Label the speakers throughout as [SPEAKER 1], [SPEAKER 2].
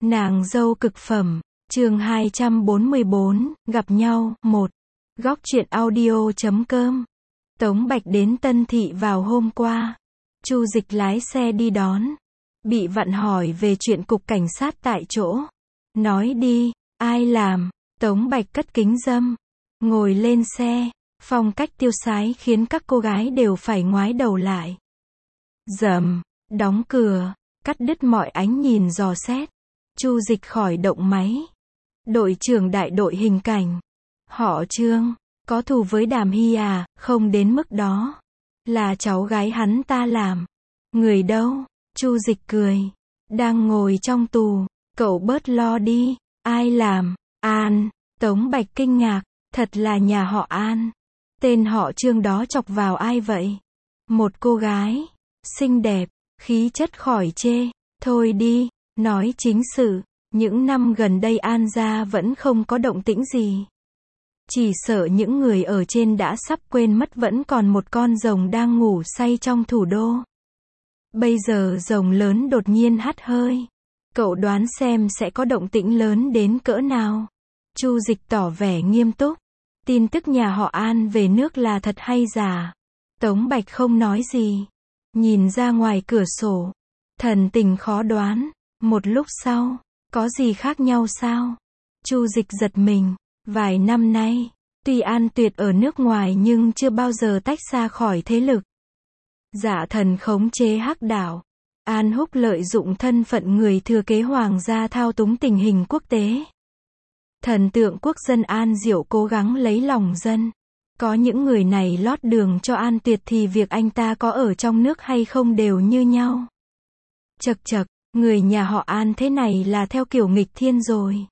[SPEAKER 1] Nàng dâu cực phẩm, chương 244, gặp nhau, 1. Góc truyện audio.com. Tống Bạch đến Tân Thị vào hôm qua. Chu Dịch lái xe đi đón. Bị vặn hỏi về chuyện cục cảnh sát tại chỗ. Nói đi, ai làm? Tống Bạch cất kính dâm. Ngồi lên xe. Phong cách tiêu sái khiến các cô gái đều phải ngoái đầu lại. Rầm, đóng cửa, cắt đứt mọi ánh nhìn dò xét. Chu Dịch khỏi động máy. Đội trưởng đại đội hình cảnh. Họ Trương, có thù với Đàm Hy à? Không đến mức đó. Là cháu gái hắn ta làm. Người đâu? Chu Dịch cười. Đang ngồi trong tù. Cậu bớt lo đi. Ai làm? An. Tống Bạch kinh ngạc. Thật là nhà họ An. Tên họ Trương đó chọc vào ai vậy? Một cô gái. Xinh đẹp. Khí chất khỏi chê. Thôi đi. Nói chính sự. Những năm gần đây An gia vẫn không có động tĩnh gì. Chỉ sợ những người ở trên đã sắp quên mất vẫn còn một con rồng đang ngủ say trong thủ đô. Bây giờ rồng lớn đột nhiên hắt hơi. Cậu đoán xem sẽ có động tĩnh lớn đến cỡ nào? Chu Dịch tỏ vẻ nghiêm túc. Tin tức nhà họ An về nước là thật hay giả? Tống Bạch không nói gì. Nhìn ra ngoài cửa sổ. Thần tình khó đoán. Một lúc sau, có gì khác nhau sao? Chu Dịch giật mình. Vài năm nay, tuy An Tuyệt ở nước ngoài nhưng chưa bao giờ tách xa khỏi thế lực. Dạ thần khống chế Hắc Đảo. An Húc lợi dụng thân phận người thừa kế hoàng gia thao túng tình hình quốc tế. Thần tượng quốc dân An Diệu cố gắng lấy lòng dân. Có những người này lót đường cho An Tuyệt thì việc anh ta có ở trong nước hay không đều như nhau. Chậc chậc, người nhà họ An thế này là theo kiểu nghịch thiên rồi.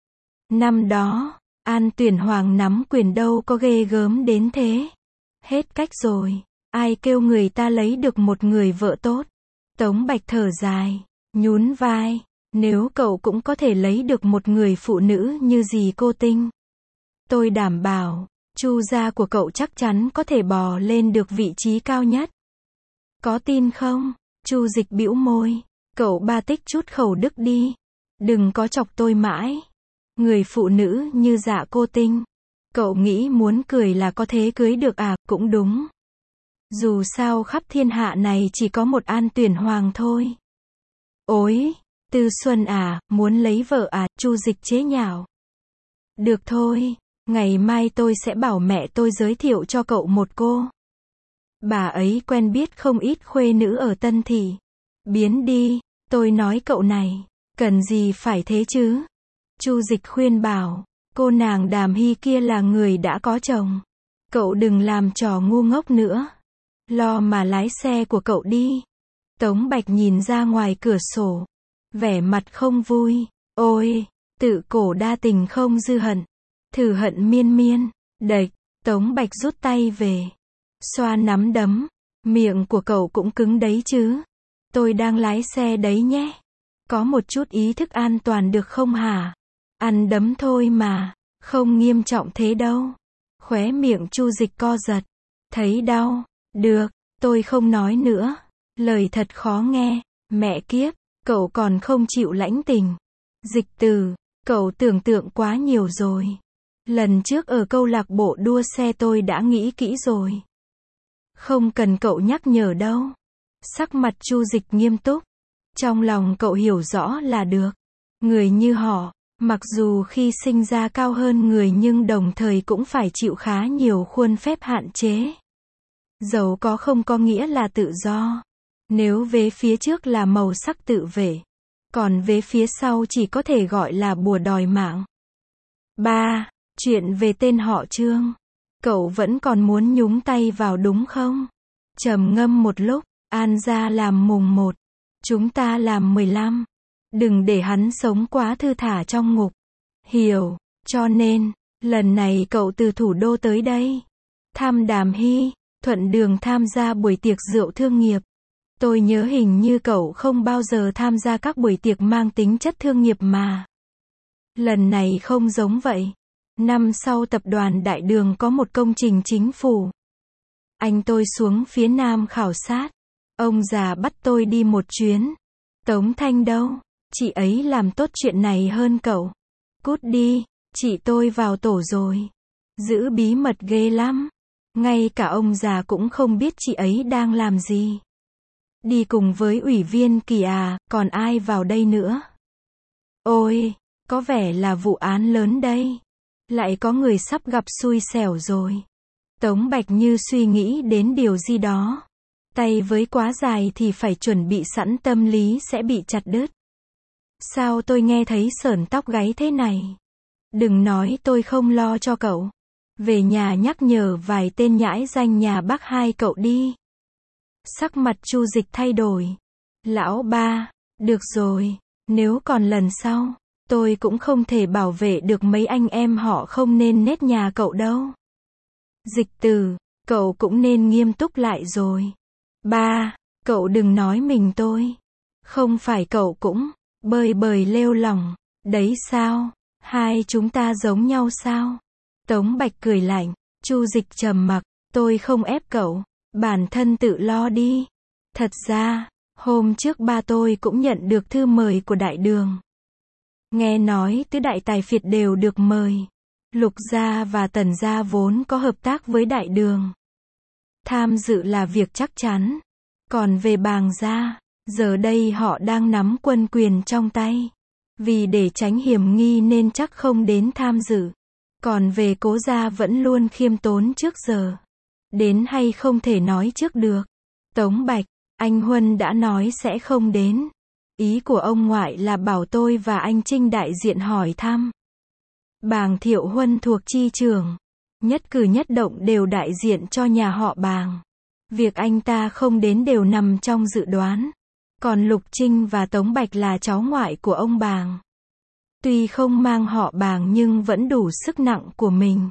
[SPEAKER 1] Năm đó, An Tuyển Hoàng nắm quyền đâu có ghê gớm đến thế. Hết cách rồi. Ai kêu người ta lấy được một người vợ tốt. Tống Bạch thở dài, nhún vai. Nếu cậu cũng có thể lấy được một người phụ nữ như dì Cô Tinh, tôi đảm bảo, Chu gia của cậu chắc chắn có thể bò lên được vị trí cao nhất. Có tin không? Chu Dịch bĩu môi. Cậu ba tích chút khẩu đức đi. Đừng có chọc tôi mãi. Người phụ nữ như Dạ Cô Tinh. Cậu nghĩ muốn cười là có thế cưới được à? Cũng đúng. Dù sao khắp thiên hạ này chỉ có một An Tuyển Hoàng thôi. Ôi, Tư Xuân à, muốn lấy vợ à? Chu Dịch chế nhạo. Được thôi, ngày mai tôi sẽ bảo mẹ tôi giới thiệu cho cậu một cô. Bà ấy quen biết không ít khuê nữ ở Tân Thị. Biến đi, tôi nói cậu này, cần gì phải thế chứ? Chu Dịch khuyên bảo, cô nàng Đàm Hy kia là người đã có chồng. Cậu đừng làm trò ngu ngốc nữa. Lo mà lái xe của cậu đi. Tống Bạch nhìn ra ngoài cửa sổ. Vẻ mặt không vui. Ôi, tự cổ đa tình không dư hận. Thử hận miên miên. Đệch, Tống Bạch rút tay về. Xoa nắm đấm. Miệng của cậu cũng cứng đấy chứ. Tôi đang lái xe đấy nhé. Có một chút ý thức an toàn được không hả? Ăn đấm thôi mà. Không nghiêm trọng thế đâu. Khóe miệng Chu Dịch co giật. Thấy đau. Được, tôi không nói nữa. Lời thật khó nghe. Mẹ kiếp, cậu còn không chịu lãnh tình. Dịch Từ, cậu tưởng tượng quá nhiều rồi. Lần trước ở câu lạc bộ đua xe tôi đã nghĩ kỹ rồi. Không cần cậu nhắc nhở đâu. Sắc mặt Chu Dịch nghiêm túc. Trong lòng cậu hiểu rõ là được. Người như họ, mặc dù khi sinh ra cao hơn người nhưng đồng thời cũng phải chịu khá nhiều khuôn phép hạn chế. Giàu có không có nghĩa là tự do. Nếu vế phía trước là màu sắc tự vệ, còn vế phía sau chỉ có thể gọi là bùa đòi mạng. 3. Chuyện về tên họ Trương. Cậu vẫn còn muốn nhúng tay vào đúng không? Trầm ngâm một lúc. An gia làm mùng 1. Chúng ta làm 15. Đừng để hắn sống quá thư thả trong ngục. Hiểu. Cho nên, lần này cậu từ thủ đô tới đây. Thăm Đàm Hy. Thuận đường tham gia buổi tiệc rượu thương nghiệp. Tôi nhớ hình như cậu không bao giờ tham gia các buổi tiệc mang tính chất thương nghiệp mà. Lần này không giống vậy. Năm sau tập đoàn Đại Đường có một công trình chính phủ. Anh tôi xuống phía Nam khảo sát. Ông già bắt tôi đi một chuyến. Tống Thanh đâu? Chị ấy làm tốt chuyện này hơn cậu. Cút đi, chị tôi vào tổ rồi. Giữ bí mật ghê lắm. Ngay cả ông già cũng không biết chị ấy đang làm gì. Đi cùng với ủy viên Kỳ à, còn ai vào đây nữa? Ôi, có vẻ là vụ án lớn đây. Lại có người sắp gặp xui xẻo rồi. Tống Bạch như suy nghĩ đến điều gì đó. Tay với quá dài thì phải chuẩn bị sẵn tâm lý sẽ bị chặt đứt. Sao tôi nghe thấy sởn tóc gáy thế này? Đừng nói tôi không lo cho cậu. Về nhà nhắc nhở vài tên nhãi danh nhà bác hai cậu đi. Sắc mặt Chu Dịch thay đổi. Lão ba, được rồi, nếu còn lần sau, tôi cũng không thể bảo vệ được mấy anh em họ không nên nết nhà cậu đâu. Dịch Từ, cậu cũng nên nghiêm túc lại rồi. Ba, cậu đừng nói mình tôi. Không phải cậu cũng bời bời lêu lỏng, đấy sao? Hai chúng ta giống nhau sao? Tống Bạch cười lạnh, Chu Dịch trầm mặc, tôi không ép cậu, bản thân tự lo đi. Thật ra, hôm trước ba tôi cũng nhận được thư mời của đại đường. Nghe nói tứ đại tài phiệt đều được mời. Lục gia và Tần gia vốn có hợp tác với đại đường. Tham dự là việc chắc chắn. Còn về Bàng gia, giờ đây họ đang nắm quân quyền trong tay. Vì để tránh hiểm nghi nên chắc không đến tham dự. Còn về Cố gia vẫn luôn khiêm tốn trước giờ. Đến hay không thể nói trước được. Tống Bạch, anh Huân đã nói sẽ không đến. Ý của ông ngoại là bảo tôi và anh Trinh đại diện hỏi thăm. Bàng Thiệu Huân thuộc chi trưởng. Nhất cử nhất động đều đại diện cho nhà họ Bàng. Việc anh ta không đến đều nằm trong dự đoán. Còn Lục Trinh và Tống Bạch là cháu ngoại của ông Bàng. Tuy không mang họ Bàng nhưng vẫn đủ sức nặng của mình.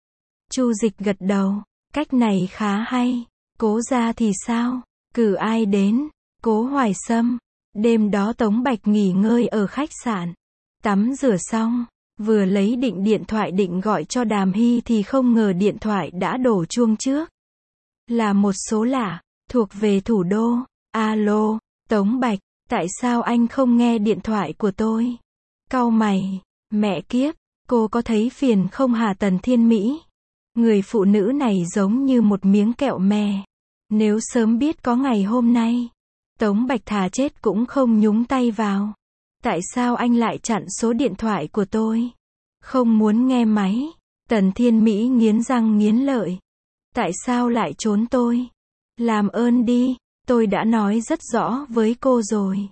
[SPEAKER 1] Chu Dịch gật đầu, cách này khá hay. Cố gia thì sao? Cử ai đến? Cố Hoài Sâm. Đêm đó Tống Bạch nghỉ ngơi ở khách sạn. Tắm rửa xong, vừa lấy điện thoại định gọi cho Đàm Hy thì không ngờ điện thoại đã đổ chuông trước. Là một số lạ, thuộc về thủ đô. Alo, Tống Bạch, tại sao anh không nghe điện thoại của tôi? Cau mày, mẹ kiếp, cô có thấy phiền không hả Tần Thiên Mỹ? Người phụ nữ này giống như một miếng kẹo me. Nếu sớm biết có ngày hôm nay, Tống Bạch thà chết cũng không nhúng tay vào. Tại sao anh lại chặn số điện thoại của tôi? Không muốn nghe máy. Tần Thiên Mỹ nghiến răng nghiến lợi. Tại sao lại trốn tôi? Làm ơn đi, tôi đã nói rất rõ với cô rồi.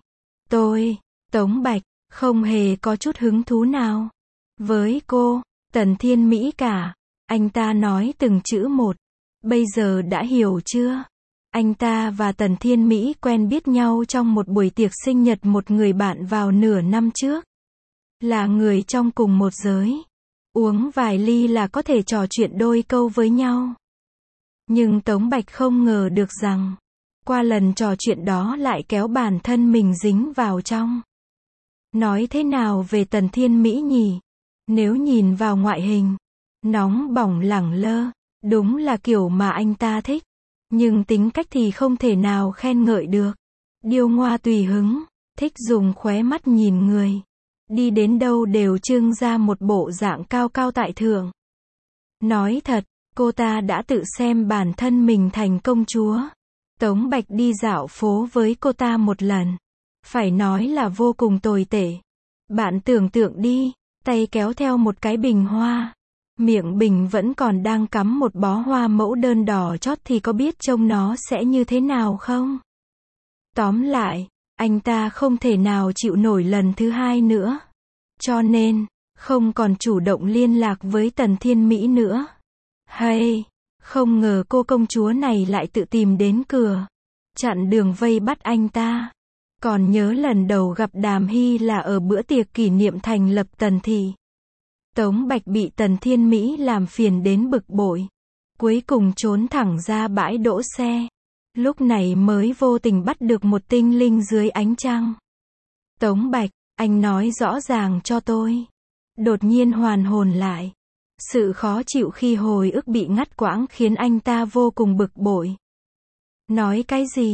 [SPEAKER 1] Tống Bạch, không hề có chút hứng thú nào với cô, Tần Thiên Mỹ cả. Anh ta nói từng chữ một. Bây giờ đã hiểu chưa? Anh ta và Tần Thiên Mỹ quen biết nhau trong một buổi tiệc sinh nhật một người bạn vào nửa năm trước. Là người trong cùng một giới. Uống vài ly là có thể trò chuyện đôi câu với nhau. Nhưng Tống Bạch không ngờ được rằng, qua lần trò chuyện đó lại kéo bản thân mình dính vào trong. Nói thế nào về Tần Thiên Mỹ nhỉ? Nếu nhìn vào ngoại hình, nóng bỏng lẳng lơ, đúng là kiểu mà anh ta thích. Nhưng tính cách thì không thể nào khen ngợi được. Điêu ngoa tùy hứng, thích dùng khóe mắt nhìn người. Đi đến đâu đều trưng ra một bộ dạng cao cao tại thượng. Nói thật, cô ta đã tự xem bản thân mình thành công chúa. Tống Bạch đi dạo phố với cô ta một lần. Phải nói là vô cùng tồi tệ. Bạn tưởng tượng đi, tay kéo theo một cái bình hoa. Miệng bình vẫn còn đang cắm một bó hoa mẫu đơn đỏ chót thì có biết trông nó sẽ như thế nào không? Tóm lại, anh ta không thể nào chịu nổi lần thứ hai nữa. Cho nên, không còn chủ động liên lạc với Tần Thiên Mỹ nữa. Hay, không ngờ cô công chúa này lại tự tìm đến cửa. Chặn đường vây bắt anh ta. Còn nhớ lần đầu gặp Đàm Hy là ở bữa tiệc kỷ niệm thành lập Tần Thị. Tống Bạch bị Tần Thiên Mỹ làm phiền đến bực bội. Cuối cùng trốn thẳng ra bãi đỗ xe. Lúc này mới vô tình bắt được một tinh linh dưới ánh trăng. Tống Bạch, anh nói rõ ràng cho tôi. Đột nhiên hoàn hồn lại. Sự khó chịu khi hồi ức bị ngắt quãng khiến anh ta vô cùng bực bội. Nói cái gì?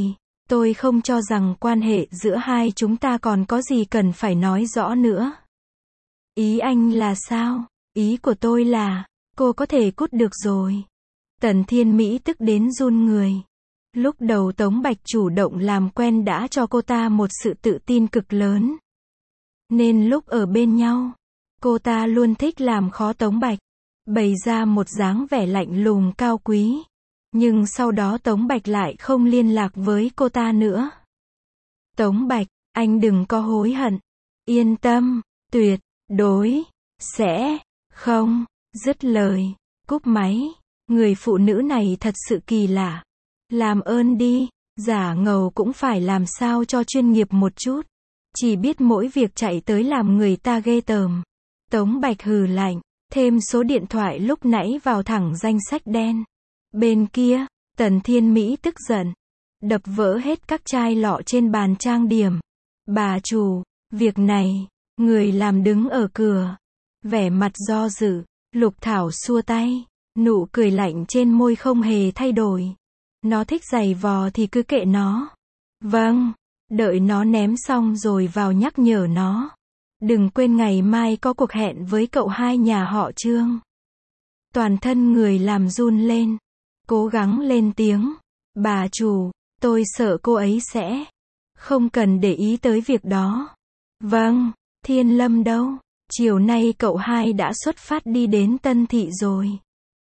[SPEAKER 1] Tôi không cho rằng quan hệ giữa hai chúng ta còn có gì cần phải nói rõ nữa. Ý anh là sao? Ý của tôi là, cô có thể cút được rồi. Tần Thiên Mỹ tức đến run người. Lúc đầu Tống Bạch chủ động làm quen đã cho cô ta một sự tự tin cực lớn. Nên lúc ở bên nhau, cô ta luôn thích làm khó Tống Bạch, bày ra một dáng vẻ lạnh lùng cao quý. Nhưng sau đó Tống Bạch lại không liên lạc với cô ta nữa. Tống Bạch, anh đừng có hối hận. Yên tâm, tuyệt đối sẽ không. Dứt lời, cúp máy. Người phụ nữ này thật sự kỳ lạ. Làm ơn đi, giả ngầu cũng phải làm sao cho chuyên nghiệp một chút. Chỉ biết mỗi việc chạy tới làm người ta ghê tởm. Tống Bạch hừ lạnh, thêm số điện thoại lúc nãy vào thẳng danh sách đen. Bên kia, Tần Thiên Mỹ tức giận, đập vỡ hết các chai lọ trên bàn trang điểm. Bà chủ, việc này, người làm đứng ở cửa. Vẻ mặt do dự, Lục Thảo xua tay, nụ cười lạnh trên môi không hề thay đổi. Nó thích giày vò thì cứ kệ nó. Vâng, đợi nó ném xong rồi vào nhắc nhở nó. Đừng quên ngày mai có cuộc hẹn với cậu hai nhà họ Trương. Toàn thân người làm run lên. Cố gắng lên tiếng. Bà chủ, tôi sợ cô ấy sẽ không cần để ý tới việc đó. Vâng, Thiên Lâm đâu? Chiều nay cậu hai đã xuất phát đi đến Tân Thị rồi.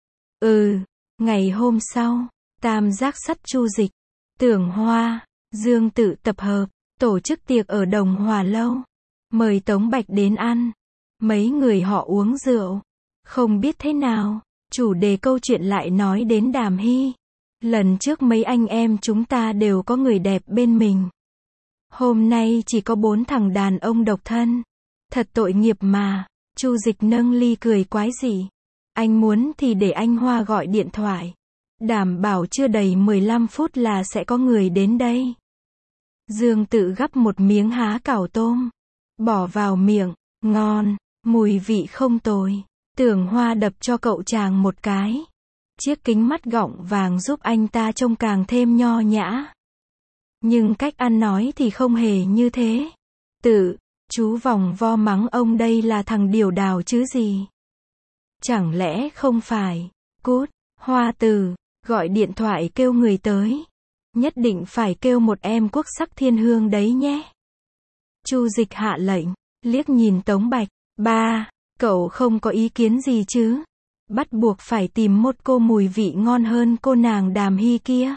[SPEAKER 1] Ngày hôm sau, Tam Giác Sắt Chu Dịch, Tưởng Hoa, Dương Tự tập hợp, tổ chức tiệc ở Đồng Hòa Lâu. Mời Tống Bạch đến ăn. Mấy người họ uống rượu. Không biết thế nào, chủ đề câu chuyện lại nói đến Đàm Hy. Lần trước mấy anh em chúng ta đều có người đẹp bên mình. Hôm nay chỉ có 4 thằng đàn ông độc thân. Thật tội nghiệp mà. Chu Dịch nâng ly cười quái dị. Anh muốn thì để anh Hoa gọi điện thoại. Đảm bảo chưa đầy 15 phút là sẽ có người đến đây. Dương Tự gắp một miếng há cảo tôm. Bỏ vào miệng. Ngon. Mùi vị không tồi. Tưởng Hoa đập cho cậu chàng một cái. Chiếc kính mắt gọng vàng giúp anh ta trông càng thêm nho nhã. Nhưng cách ăn nói thì không hề như thế. Chú vòng vo mắng ông đây là thằng điểu đào chứ gì. Chẳng lẽ không phải. Cút, Hoa Từ, gọi điện thoại kêu người tới. Nhất định phải kêu một em quốc sắc thiên hương đấy nhé. Chu Dịch hạ lệnh, liếc nhìn Tống Bạch. Ba, cậu không có ý kiến gì chứ? Bắt buộc phải tìm một cô mùi vị ngon hơn cô nàng Đàm Hy kia.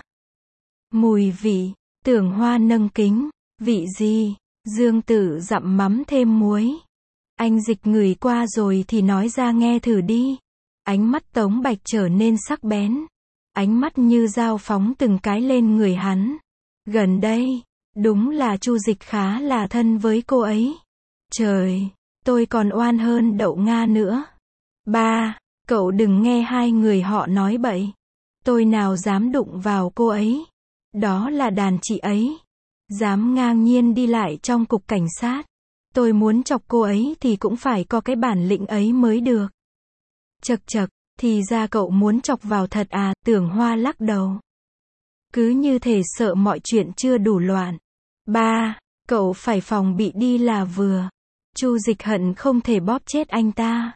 [SPEAKER 1] Mùi vị, Tưởng Hoa nâng kính. Vị gì? Dương Tử dặm mắm thêm muối. Anh Dịch ngửi qua rồi thì nói ra nghe thử đi. Ánh mắt Tống Bạch trở nên sắc bén. Ánh mắt như dao phóng từng cái lên người hắn. Gần đây, đúng là Chu Dịch khá là thân với cô ấy. Trời, tôi còn oan hơn Đậu Nga nữa. Ba, cậu đừng nghe hai người họ nói bậy. Tôi nào dám đụng vào cô ấy. Đó là đàn chị ấy. Dám ngang nhiên đi lại trong cục cảnh sát. Tôi muốn chọc cô ấy thì cũng phải có cái bản lĩnh ấy mới được. Chậc chậc, thì ra cậu muốn chọc vào thật à? Tưởng Hoa lắc đầu. Cứ như thể sợ mọi chuyện chưa đủ loạn. Ba, cậu phải phòng bị đi là vừa. Chu Dịch hận không thể bóp chết anh ta.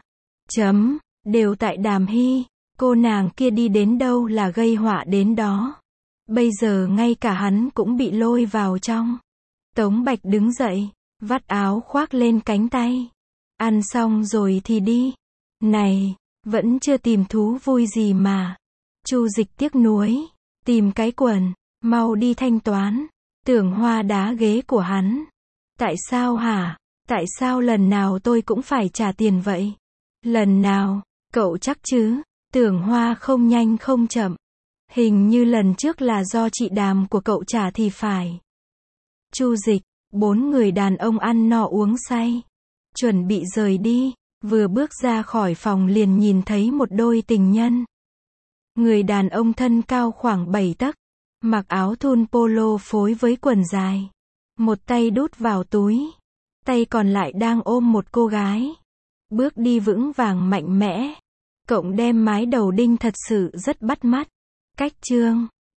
[SPEAKER 1] Đều tại Đàm Hy. Cô nàng kia đi đến đâu là gây họa đến đó. Bây giờ ngay cả hắn cũng bị lôi vào trong. Tống Bạch đứng dậy, vắt áo khoác lên cánh tay. Ăn xong rồi thì đi. Này, vẫn chưa tìm thú vui gì mà. Chu Dịch tiếc nuối. Tìm cái quần, mau đi thanh toán. Tưởng Hoa đá ghế của hắn. Tại sao hả? Tại sao lần nào tôi cũng phải trả tiền vậy? Lần nào? Cậu chắc chứ? Tưởng Hoa không nhanh không chậm. Hình như lần trước là do chị Đàm của cậu trả thì phải. Chu Dịch, 4 người đàn ông ăn no uống say. Chuẩn bị rời đi, vừa bước ra khỏi phòng liền nhìn thấy một đôi tình nhân. Người đàn ông thân cao khoảng 7 tấc, mặc áo thun polo phối với quần dài. Một tay đút vào túi, tay còn lại đang ôm một cô gái. Bước đi vững vàng mạnh mẽ, cộng đem mái đầu đinh thật sự rất bắt mắt. Cách Trương